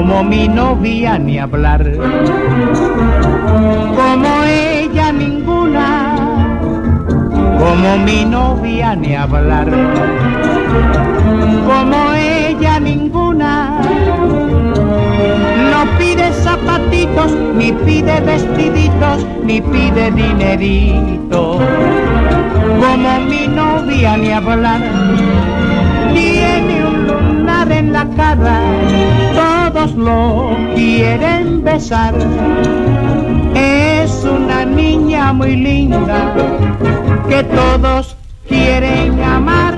como mi novia ni hablar, como ella ninguna, como mi novia ni hablar, como ella ninguna. No pide zapatitos, ni pide vestiditos, ni pide dinerito, como mi novia ni hablar. Tiene un lunar en la cara, todos lo quieren besar. Es una niña muy linda que todos quieren amar,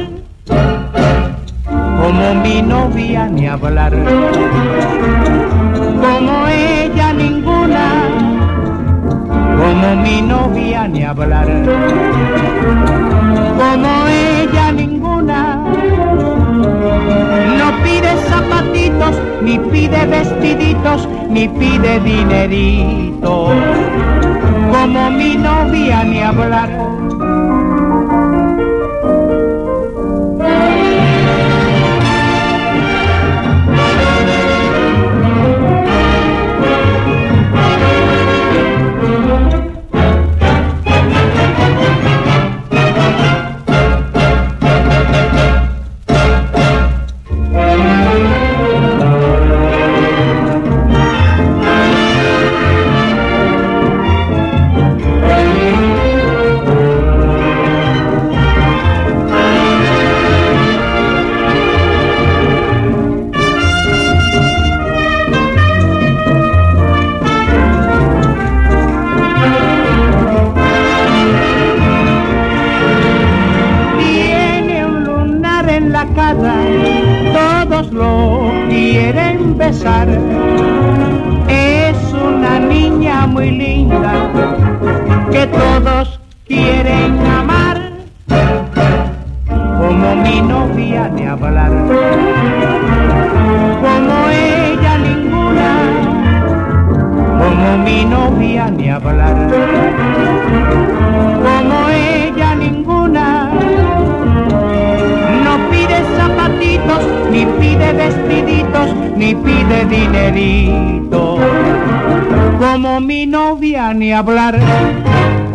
como mi novia ni hablar, como ella ninguna, como mi novia ni hablar, como ella ninguna. No pide zapatitos, ni pide vestiditos, ni pide dinerito, como mi novia ni hablar. Todos lo quieren besar. Es una niña muy linda que todos quieren amar, como mi novia ni hablar, como ella ninguna, como mi novia ni hablar, como ella ninguna. No pide zapatitos, ni pide vestiditos, ni pide dinerito, como mi novia ni hablar.